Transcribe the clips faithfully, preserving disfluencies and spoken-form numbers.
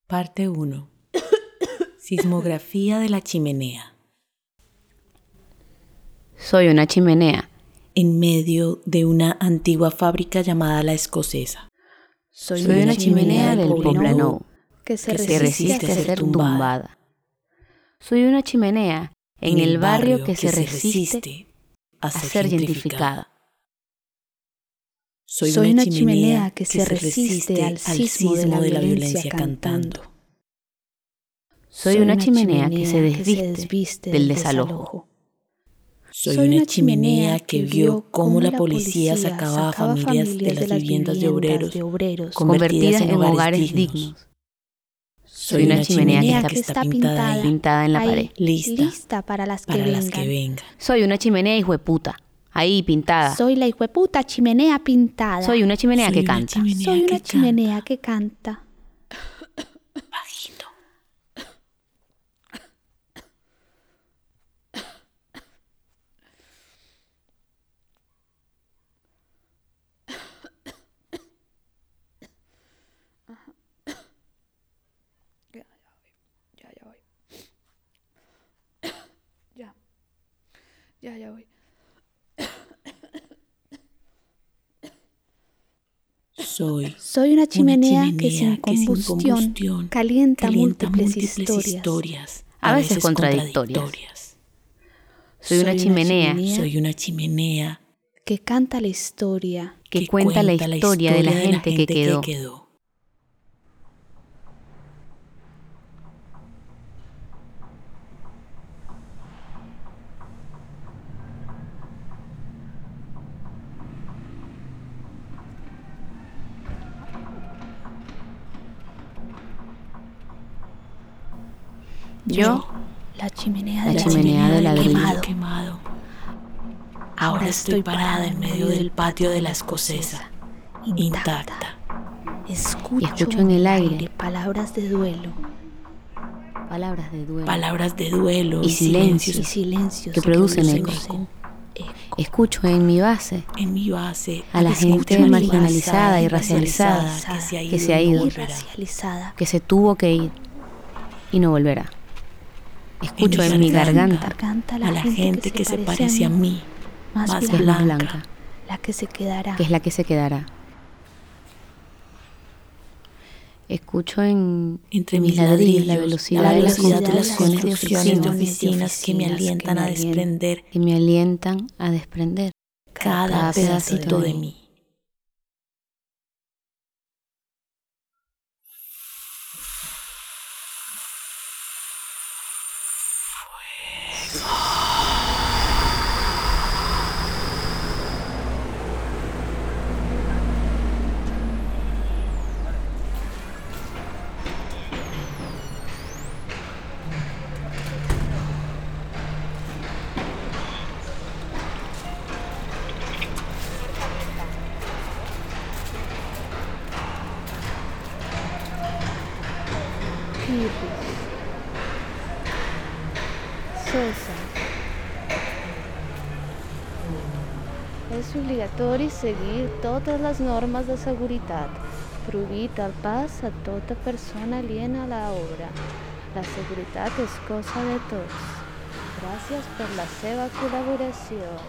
Parte uno. Sismografía de la chimenea. Soy una chimenea. En medio de una antigua fábrica llamada La Escocesa. Soy, Soy una chimenea, chimenea del Poblenou, que se que resiste, resiste a a ser tumbada. tumbada. Soy una chimenea en, en el barrio que, que se resiste a ser, a ser gentrificada. Soy, Soy una, una chimenea, chimenea que, que se resiste al sismo de la, de la violencia cantando. Soy una chimenea que se desviste, que se desviste del desalojo. desalojo. Soy una chimenea que vio cómo la policía sacaba a familias de las viviendas de obreros, de obreros convertidas en hogares dignos. Soy una chimenea que está pintada, pintada en la ahí, pared, lista, lista para las que, para vengan. las que vengan. Soy una chimenea hijueputa, ahí pintada. Soy la hijueputa chimenea pintada. Soy una chimenea Soy que una canta. chimenea Soy una que chimenea canta. que canta. Bajito. Ya, ya voy. Ya. Ya, ya voy. Soy, Soy una chimenea, una chimenea que sin combustión, que sin combustión calienta, calienta múltiples, múltiples historias, historias, a veces contradictorias. contradictorias. Soy, Soy una chimenea, chimenea soy una chimenea que canta la historia, que, que cuenta, cuenta la historia de la gente, de la gente que, quedó. que quedó. Yo, la chimenea, la de, chimenea la de ladrillo quemado. quemado. Ahora estoy parada en medio del patio de La Escocesa, intacta. intacta. Escucho, y escucho en el aire palabras de duelo. Palabras de duelo. Palabras de duelo y silencios, y silencios que, que producen eco. eco. Escucho en mi base, en mi base a la gente marginalizada y racializada que se ha ido, que, se, ha ido no racializada, que se tuvo que ir y no volverá. Escucho en, en mi garganta, garganta la a la gente, gente que, que se parece a mí, más, más blanca, blanca, blanca, la que se quedará, que es la que se quedará. Escucho en entre mis ladrillos la velocidad, la velocidad de las construcciones de oficinas, de oficinas que me alientan que me a desprender, que me alientan a desprender cada, cada pedacito de mí. Sosa. Es obligatorio seguir todas las normas de seguridad. Prohibida al pas a toda persona aliena a la obra. La seguridad es cosa de todos. Gracias por la seva colaboración.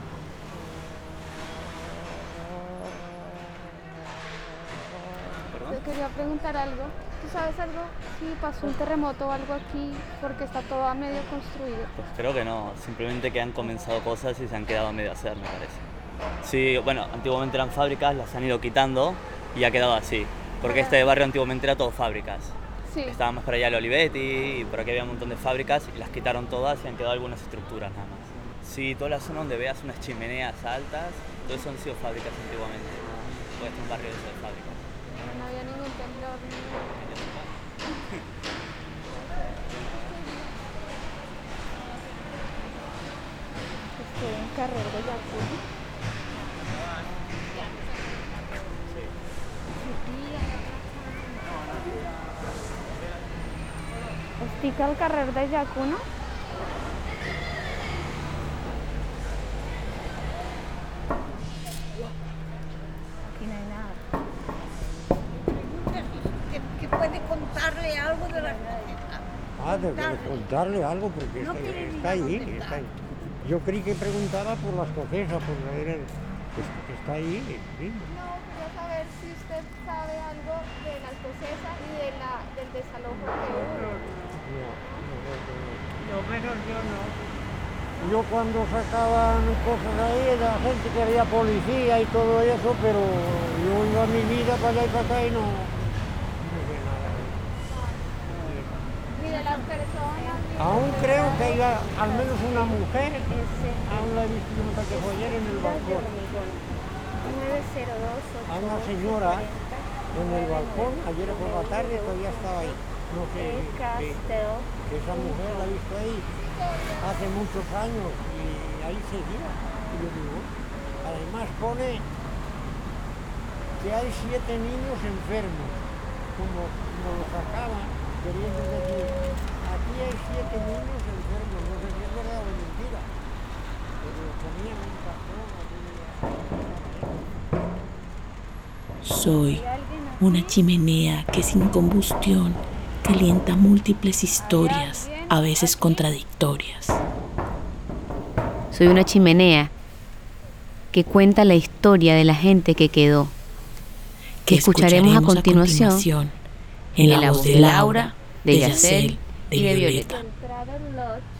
Te quería preguntar algo. ¿Tú sabes algo? Si pasó un terremoto o algo aquí porque está todo a medio construido. Pues creo que no, simplemente que han comenzado cosas y se han quedado a medio hacer, me parece. Sí, bueno, antiguamente eran fábricas, las han ido quitando y ha quedado así. Porque este barrio antiguamente era todo fábricas. Sí. Estaba más para allá el Olivetti y por aquí había un montón de fábricas y las quitaron todas y han quedado algunas estructuras nada más. Sí, toda la zona donde veas unas chimeneas altas, todo eso han sido fábricas antiguamente. Pues este es un barrio de, de fábricas. No había ningún temblor. Estoy en carrer de Yacul. Estic al carrer de Llacuna. Aquí no hay nada. ¿Qué, qué puede contar contarle algo de la escocesa. Ah, de, de contarle algo, porque No está, quiere ni está ahí, contestar. está ahí. Yo creí que preguntaba por la escocesa, por la era, pues, que está ahí. Sí. No, quería saber si usted sabe algo de la escocesa y de la, del desalojo que hubo. No, no, no, no. Lo menos yo no. Yo cuando sacaban cosas ahí, la gente que había policía y todo eso, pero yo iba mi vida para allá y para acá y no, no sé nada. Ni de las personas. ni de Aún los creo que lugares. iba al menos una mujer, aún la he visto yo que fue ayer en el balcón. nueve cero dos ocho A una señora en el balcón, ayer por la tarde todavía estaba ahí. No sé, que, que esa mujer la he visto ahí hace muchos años y ahí seguía. Y yo digo, además pone que hay siete niños enfermos, como, como lo sacaban, queriendo decir, aquí hay siete niños enfermos, no sé si es verdad o mentira, pero ponían un cartón aquí. Soy una chimenea que sin combustión calienta múltiples historias, a veces contradictorias. Soy una chimenea que cuenta la historia de la gente que quedó, que escucharemos a continuación, a continuación en la voz de Laura, de Yacel y de Violeta. El Travel Lodge